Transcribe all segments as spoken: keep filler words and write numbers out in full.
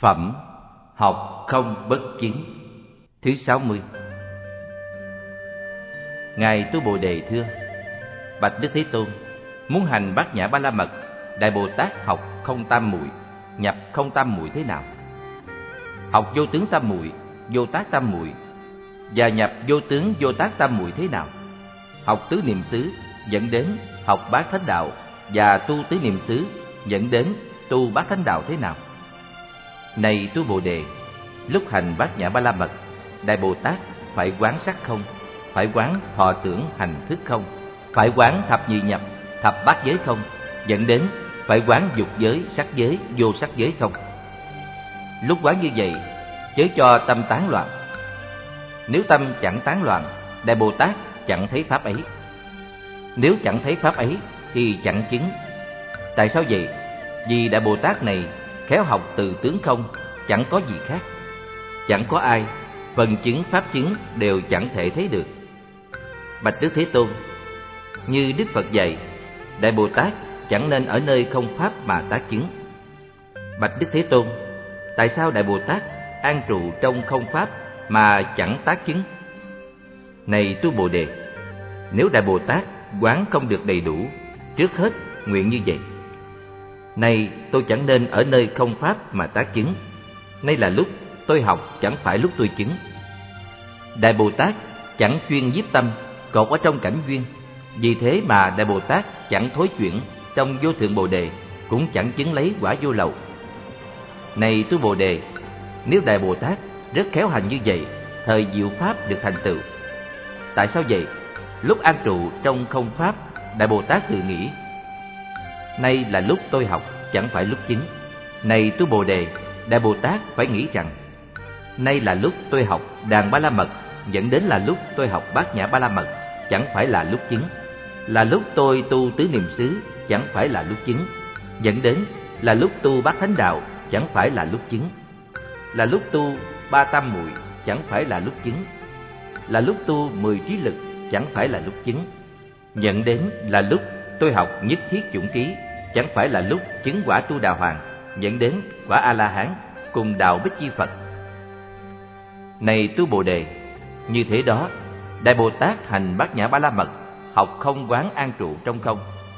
Phẩm học không bất chứng. Thứ sáu mươi. Ngài Tu Bồ Đề thưa: Bạch Đức Thế Tôn, muốn hành Bát Nhã Ba La Mật, Đại Bồ Tát học không tam muội, nhập không tam muội thế nào? Học vô tướng tam muội, vô tác tam muội và nhập vô tướng vô tác tam muội thế nào? Học tứ niệm xứ dẫn đến học bát thánh đạo và tu tứ niệm xứ dẫn đến tu bát thánh đạo thế nào? Này Tu Bồ Đề, lúc hành Bát Nhã Ba La Mật, Đại Bồ Tát phải quán sắc không, phải quán thọ tưởng hành thức không, phải quán thập nhị nhập, thập bát giới không, dẫn đến phải quán dục giới, sắc giới, vô sắc giới không. Lúc quán như vậy, chớ cho tâm tán loạn. Nếu tâm chẳng tán loạn, Đại Bồ Tát chẳng thấy pháp ấy. Nếu chẳng thấy pháp ấy thì chẳng chứng. Tại sao vậy? Vì Đại Bồ Tát này khéo học từ tướng không, chẳng có gì khác. Chẳng có ai, phần chứng pháp chứng đều chẳng thể thấy được. Bạch Đức Thế Tôn, như Đức Phật dạy, Đại Bồ Tát chẳng nên ở nơi không pháp mà tác chứng. Bạch Đức Thế Tôn, tại sao Đại Bồ Tát an trụ trong không pháp mà chẳng tác chứng? Này Tu Bồ Đề, nếu Đại Bồ Tát quán không được đầy đủ, trước hết nguyện như vậy: Này tôi chẳng nên ở nơi không pháp mà tác chứng. Nay là lúc tôi học, chẳng phải lúc tôi chứng. Đại Bồ Tát chẳng chuyên nhiếp tâm, cột ở trong cảnh duyên. Vì thế mà Đại Bồ Tát chẳng thối chuyển trong vô thượng Bồ Đề, cũng chẳng chứng lấy quả vô lậu. Này Tu Bồ Đề, nếu Đại Bồ Tát rất khéo hành như vậy, thời diệu pháp được thành tựu. Tại sao vậy? Lúc an trụ trong không pháp, Đại Bồ Tát tự nghĩ: Nay là lúc tôi học, chẳng phải lúc chứng. Này Tu Bồ Đề, Đại Bồ Tát phải nghĩ rằng: Nay là lúc tôi học Đàn Ba La Mật, dẫn đến là lúc tôi học Bát Nhã Ba La Mật, chẳng phải là lúc chứng. Là lúc tôi tu tứ niệm xứ, chẳng phải là lúc chứng. Dẫn đến là lúc tu Bát Thánh Đạo, chẳng phải là lúc chứng. Là lúc tu ba tam muội, chẳng phải là lúc chứng. Là lúc tu mười trí lực, chẳng phải là lúc chứng. Dẫn đến là lúc tôi học Nhất Thiết Chủng Ký, chẳng phải là lúc chứng quả Tu Đà Hoàng, dẫn đến quả A-la-hán cùng đạo Bích Chi Phật. Này Tu Bồ Đề, như thế đó, Đại Bồ Tát hành Bát Nhã Ba La Mật, học không quán an trụ trong không.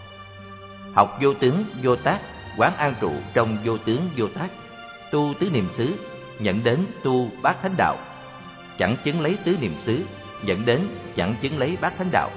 Học vô tướng vô tác, quán an trụ trong vô tướng vô tác, tu tứ niệm xứ, dẫn đến tu bát thánh đạo. Chẳng chứng lấy tứ niệm xứ, dẫn đến chẳng chứng lấy bát thánh đạo.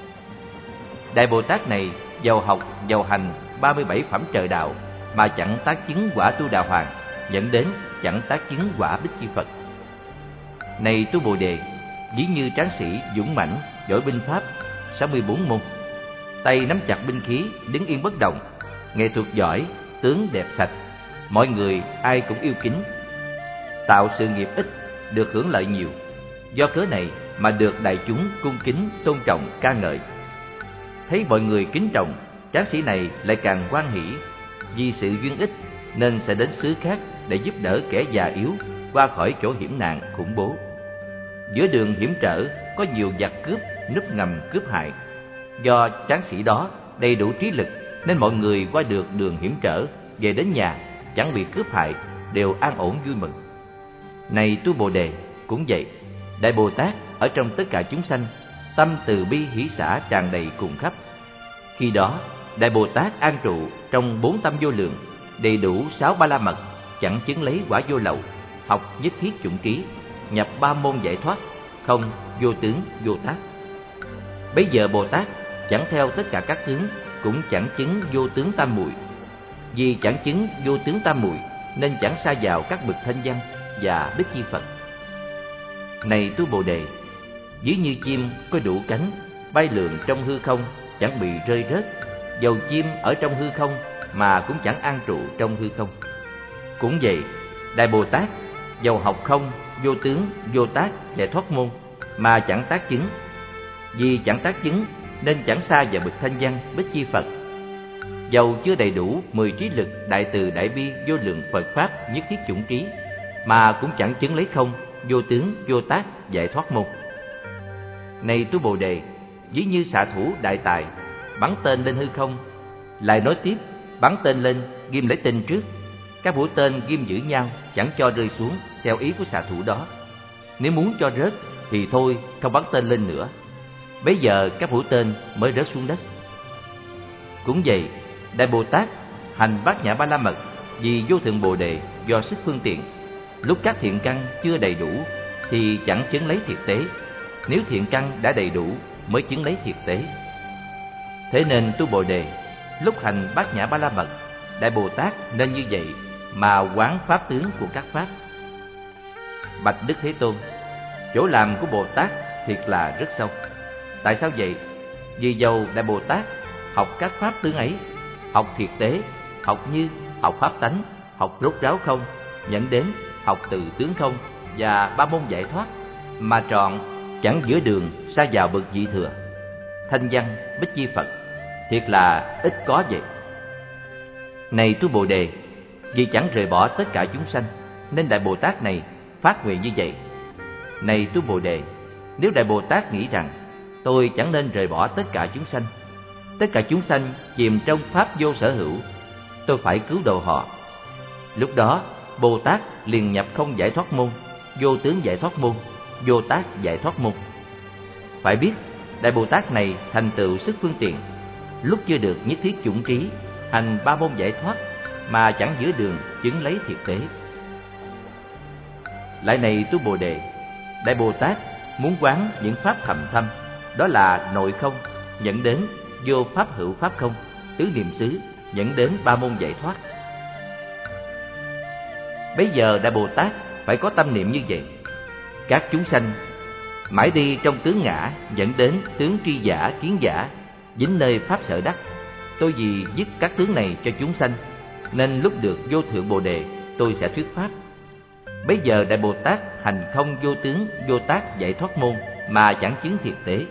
Đại Bồ Tát này giàu học, giàu hành ba mươi bảy phẩm trời đạo mà chẳng tác chứng quả Tu Đà Hoàng, dẫn đến chẳng tác chứng quả Bích Chi Phật. Này Tu Bồ Đề, ví như tráng sĩ dũng mãnh, giỏi binh pháp sáu mươi bốn môn, tay nắm chặt binh khí, đứng yên bất động, nghệ thuật giỏi, tướng đẹp sạch, mọi người ai cũng yêu kính, tạo sự nghiệp ít, được hưởng lợi nhiều. Do cớ này mà được đại chúng cung kính, tôn trọng, ca ngợi. Thấy mọi người kính trọng, tráng sĩ này lại càng hoan hỷ. Vì sự duyên ích nên sẽ đến xứ khác để giúp đỡ kẻ già yếu qua khỏi chỗ hiểm nạn khủng bố. Giữa đường hiểm trở có nhiều giặc cướp núp ngầm cướp hại. Do tráng sĩ đó đầy đủ trí lực nên mọi người qua được đường hiểm trở, về đến nhà chẳng bị cướp hại, đều an ổn vui mừng. Này Tu Bồ Đề, cũng vậy, Đại Bồ Tát ở trong tất cả chúng sanh, tâm từ bi hỷ xả tràn đầy cùng khắp. Khi đó Đại Bồ Tát an trụ trong bốn tâm vô lượng, đầy đủ sáu ba la mật, chẳng chứng lấy quả vô lậu, học Nhất Thiết Chủng Ký, nhập ba môn giải thoát, không, vô tướng, vô tác. Bấy giờ Bồ Tát chẳng theo tất cả các tướng, cũng chẳng chứng vô tướng tam muội. Vì chẳng chứng vô tướng tam muội nên chẳng sa vào các bậc thanh văn và Bích Chi Phật. Này Tu Bồ Đề, ví như chim có đủ cánh, bay lượn trong hư không, chẳng bị rơi rớt. Dầu chim ở trong hư không mà cũng chẳng an trụ trong hư không. Cũng vậy, Đại Bồ Tát dầu học không, vô tướng, vô tác, giải thoát môn mà chẳng tác chứng. Vì chẳng tác chứng nên chẳng xa vào bậc thanh văn, Bích Chi Phật. Dầu chưa đầy đủ mười trí lực, đại từ đại bi, vô lượng Phật pháp, Nhất Thiết Chủng Trí mà cũng chẳng chứng lấy không, vô tướng, vô tác, giải thoát môn. Này Tu Bồ Đề, ví như xạ thủ đại tài bắn tên lên hư không, lại nói tiếp bắn tên lên ghim lấy tên trước. Các mũi tên ghim giữ nhau, chẳng cho rơi xuống theo ý của xạ thủ đó. Nếu muốn cho rớt thì thôi, không bắn tên lên nữa. Bấy giờ các mũi tên mới rớt xuống đất. Cũng vậy, Đại Bồ Tát hành Bát Nhã Ba La Mật vì vô thượng Bồ Đề do sức phương tiện. Lúc các thiện căn chưa đầy đủ thì chẳng chứng lấy thiệt tế. Nếu thiện căn đã đầy đủ mới chứng lấy thiệt tế. Thế nên tu Bồ Đề, lúc hành Bát Nhã Ba La Mật, Đại Bồ Tát nên như vậy mà quán pháp tướng của các pháp. Bạch Đức Thế Tôn, chỗ làm của Bồ Tát thiệt là rất sâu. Tại sao vậy? Vì dầu Đại Bồ Tát học các pháp tướng ấy, học thiệt tế, học như, học pháp tánh, học rốt ráo không, nhận đến, học từ tướng không và ba môn giải thoát, mà trọn chẳng giữa đường sa vào bậc vị thừa, thanh văn bích chi Phật, thiệt là ít có vậy. Này tu Bồ Đề, vì chẳng rời bỏ tất cả chúng sanh nên Đại Bồ Tát này phát nguyện như vậy. Này tu Bồ Đề, nếu Đại Bồ Tát nghĩ rằng tôi chẳng nên rời bỏ tất cả chúng sanh, tất cả chúng sanh chìm trong pháp vô sở hữu, tôi phải cứu độ họ. Lúc đó Bồ Tát liền nhập không giải thoát môn, vô tướng giải thoát môn, vô tác giải thoát môn. Phải biết Đại Bồ Tát này thành tựu sức phương tiện, lúc chưa được nhất thiết chủng trí, hành ba môn giải thoát mà chẳng giữa đường chứng lấy thiệt tế. Lại này tu Bồ Đề, Đại Bồ Tát muốn quán những pháp thầm thâm, đó là nội không dẫn đến vô pháp hữu pháp không, tứ niệm xứ dẫn đến ba môn giải thoát. Bây giờ Đại Bồ Tát phải có tâm niệm như vậy. Các chúng sanh mãi đi trong tướng ngã dẫn đến tướng tri giả, kiến giả, dính nơi pháp sở đắc. Tôi vì dứt các tướng này cho chúng sanh, nên lúc được vô thượng Bồ Đề tôi sẽ thuyết pháp. Bây giờ Đại Bồ Tát hành không vô tướng, vô tác giải thoát môn mà chẳng chứng thiệt tế.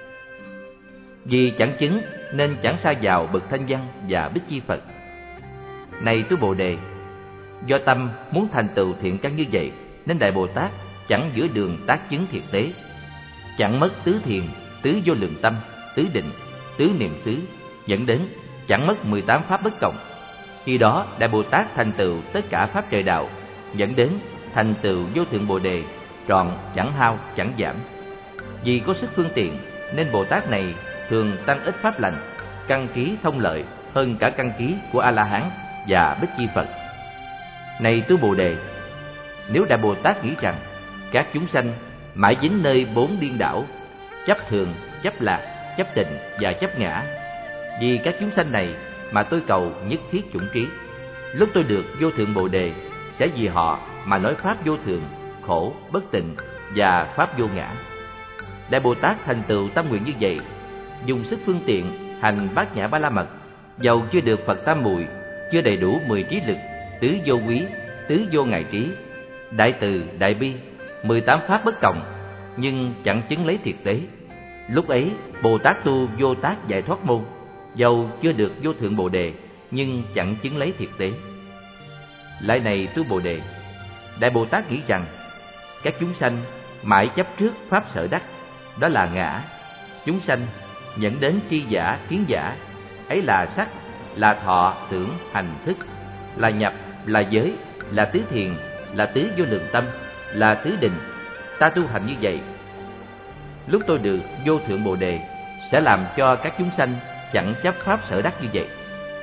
Vì chẳng chứng nên chẳng sa vào bậc thanh văn và bích chi Phật. Này tu Bồ Đề, do tâm muốn thành tựu thiện căn như vậy nên Đại Bồ Tát chẳng giữa đường tác chứng thiệt tế, chẳng mất tứ thiền, tứ vô lượng tâm, tứ định, tứ niệm xứ, dẫn đến chẳng mất mười tám pháp bất cộng. Khi đó Đại Bồ Tát thành tựu tất cả pháp trời đạo, dẫn đến thành tựu vô thượng Bồ Đề, trọn chẳng hao chẳng giảm. Vì có sức phương tiện nên Bồ Tát này thường tăng ít pháp lành, căn ký thông lợi hơn cả căn ký của A La Hán và bích chi Phật. Này tu Bồ Đề, nếu Đại Bồ Tát nghĩ rằng các chúng sanh mãi dính nơi bốn điên đảo, chấp thường, chấp lạc, chấp tịnh và chấp ngã, vì các chúng sanh này mà tôi cầu nhất thiết chủng trí, lúc tôi được vô thượng Bồ Đề sẽ vì họ mà nói pháp vô thường, khổ, bất tịnh và pháp vô ngã. Đại Bồ Tát thành tựu tâm nguyện như vậy, dùng sức phương tiện hành Bát Nhã Ba La Mật, dầu chưa được Phật tam muội, chưa đầy đủ mười trí lực, tứ vô quý, tứ vô ngại trí, đại từ, đại bi, mười tám pháp bất cộng, nhưng chẳng chứng lấy thiệt tế. Lúc ấy Bồ Tát tu vô tác giải thoát môn, dầu chưa được vô thượng Bồ Đề, nhưng chẳng chứng lấy thiệt tế. Lại này tu Bồ Đề, Đại Bồ Tát nghĩ rằng các chúng sanh mãi chấp trước pháp sở đắc, đó là ngã. Chúng sanh dẫn đến tri giả, kiến giả, ấy là sắc, là thọ, tưởng, hành, thức, là nhập, là giới, là tứ thiền, là tứ vô lượng tâm, là tứ định. Ta tu hành như vậy, lúc tôi được vô thượng Bồ Đề sẽ làm cho các chúng sanh chẳng chấp pháp sở đắc như vậy.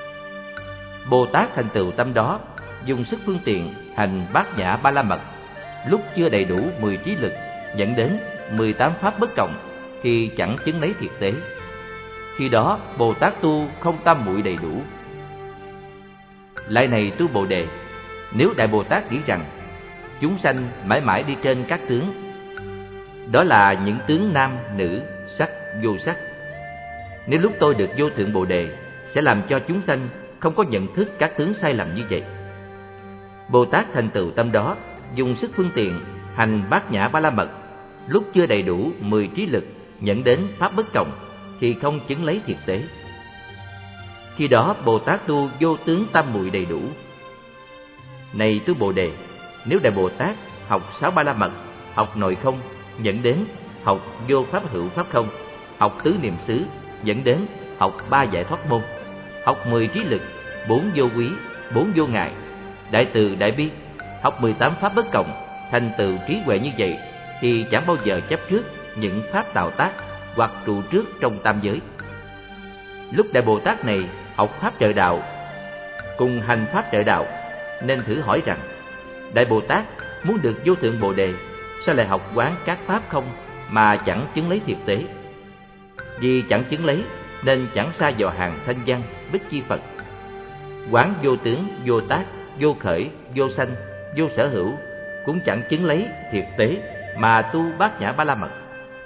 Bồ Tát thành tựu tâm đó, dùng sức phương tiện hành Bát Nhã Ba La Mật, lúc chưa đầy đủ mười trí lực, dẫn đến mười tám pháp bất cộng, thì chẳng chứng lấy thiệt tế. Khi đó Bồ Tát tu không tam muội đầy đủ. Lại này tu Bồ Đề, nếu Đại Bồ Tát nghĩ rằng chúng sanh mãi mãi đi trên các tướng, đó là những tướng nam, nữ, sắc, vô sắc, nếu lúc tôi được vô thượng Bồ Đề sẽ làm cho chúng sanh không có nhận thức các tướng sai lầm như vậy. Bồ Tát thành tựu tâm đó, dùng sức phương tiện hành Bát Nhã Ba La Mật, lúc chưa đầy đủ mười trí lực, dẫn đến pháp bất cộng, thì không chứng lấy thiệt tế. Khi đó Bồ Tát tu vô tướng tam muội đầy đủ. Này tu Bồ Đề, nếu Đại Bồ Tát học sáu Ba La Mật, học nội không, dẫn đến học vô pháp hữu pháp không, học tứ niệm xứ, dẫn đến học ba giải thoát môn, học mười trí lực, bốn vô quý, bốn vô ngại, đại từ đại bi, học mười tám pháp bất cộng, thành tựu trí huệ như vậy thì chẳng bao giờ chấp trước những pháp tạo tác hoặc trụ trước trong tam giới. Lúc Đại Bồ Tát này học pháp trợ đạo cùng hành pháp trợ đạo, nên thử hỏi rằng: Đại Bồ Tát muốn được vô thượng Bồ đề, sao lại học quán các pháp không mà chẳng chứng lấy thiệt tế? Vì chẳng chứng lấy nên chẳng xa dò hàng thanh văn bích chi Phật. Quán vô tướng, vô tác, vô khởi, vô sanh, vô sở hữu, cũng chẳng chứng lấy thiệt tế mà tu Bát Nhã Ba La Mật.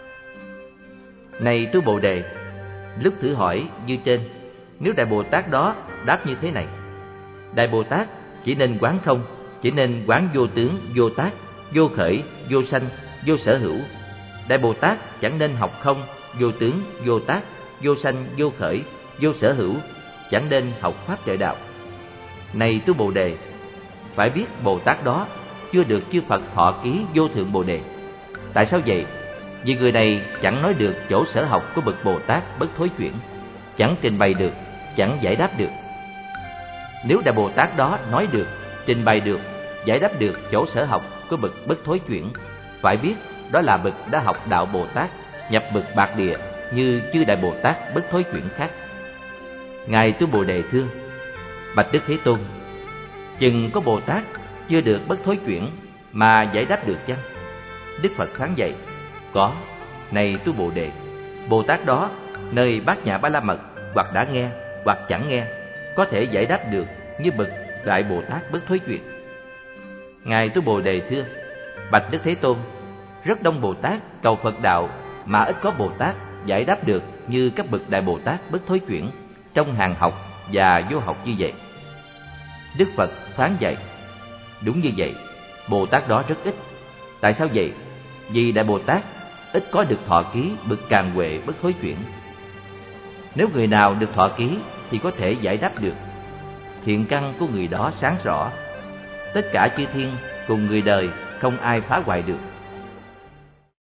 Này tu Bồ đề, lúc thử hỏi như trên, nếu Đại Bồ Tát đó đáp như thế này: Đại Bồ Tát chỉ nên quán không, chỉ nên quán vô tướng, vô tác, vô khởi, vô sanh, vô sở hữu. Đại Bồ Tát chẳng nên học không, vô tướng, vô tác, vô sanh, vô khởi, vô sở hữu, chẳng nên học pháp trợ đạo. Này tu Bồ đề, phải biết Bồ Tát đó chưa được chư Phật thọ ký vô thượng Bồ đề. Tại sao vậy? Vì người này chẳng nói được chỗ sở học của bậc Bồ Tát bất thối chuyển, chẳng trình bày được, chẳng giải đáp được. Nếu Đại Bồ Tát đó nói được, trình bày được, giải đáp được chỗ sở học của bậc bất thối chuyển, phải biết đó là bậc đã học đạo Bồ Tát, nhập bậc bạc địa như chư Đại Bồ Tát bất thối chuyển khác. Ngài tu Bồ đề thưa: Bạch Đức Thế Tôn, chừng có Bồ Tát chưa được bất thối chuyển mà giải đáp được chăng? Đức Phật phán dạy: Có. Này tu Bồ đề, Bồ Tát đó nơi Bát Nhã Ba La Mật hoặc đã nghe hoặc chẳng nghe, có thể giải đáp được như bậc Đại Bồ Tát bất thối chuyển. Ngài tu Bồ đề thưa: Bạch Đức Thế Tôn, rất đông Bồ Tát cầu Phật đạo mà ít có Bồ Tát giải đáp được như các bậc Đại Bồ Tát bất thối chuyển trong hàng học và vô học như vậy. Đức Phật phán dạy: Đúng như vậy, Bồ Tát đó rất ít. Tại sao vậy? Vì Đại Bồ Tát ít có được thọ ký bậc Càn Huệ bất thối chuyển. Nếu người nào được thọ ký thì có thể giải đáp được. Thiện căn của người đó sáng rõ, tất cả chư thiên cùng người đời không ai phá hoại được.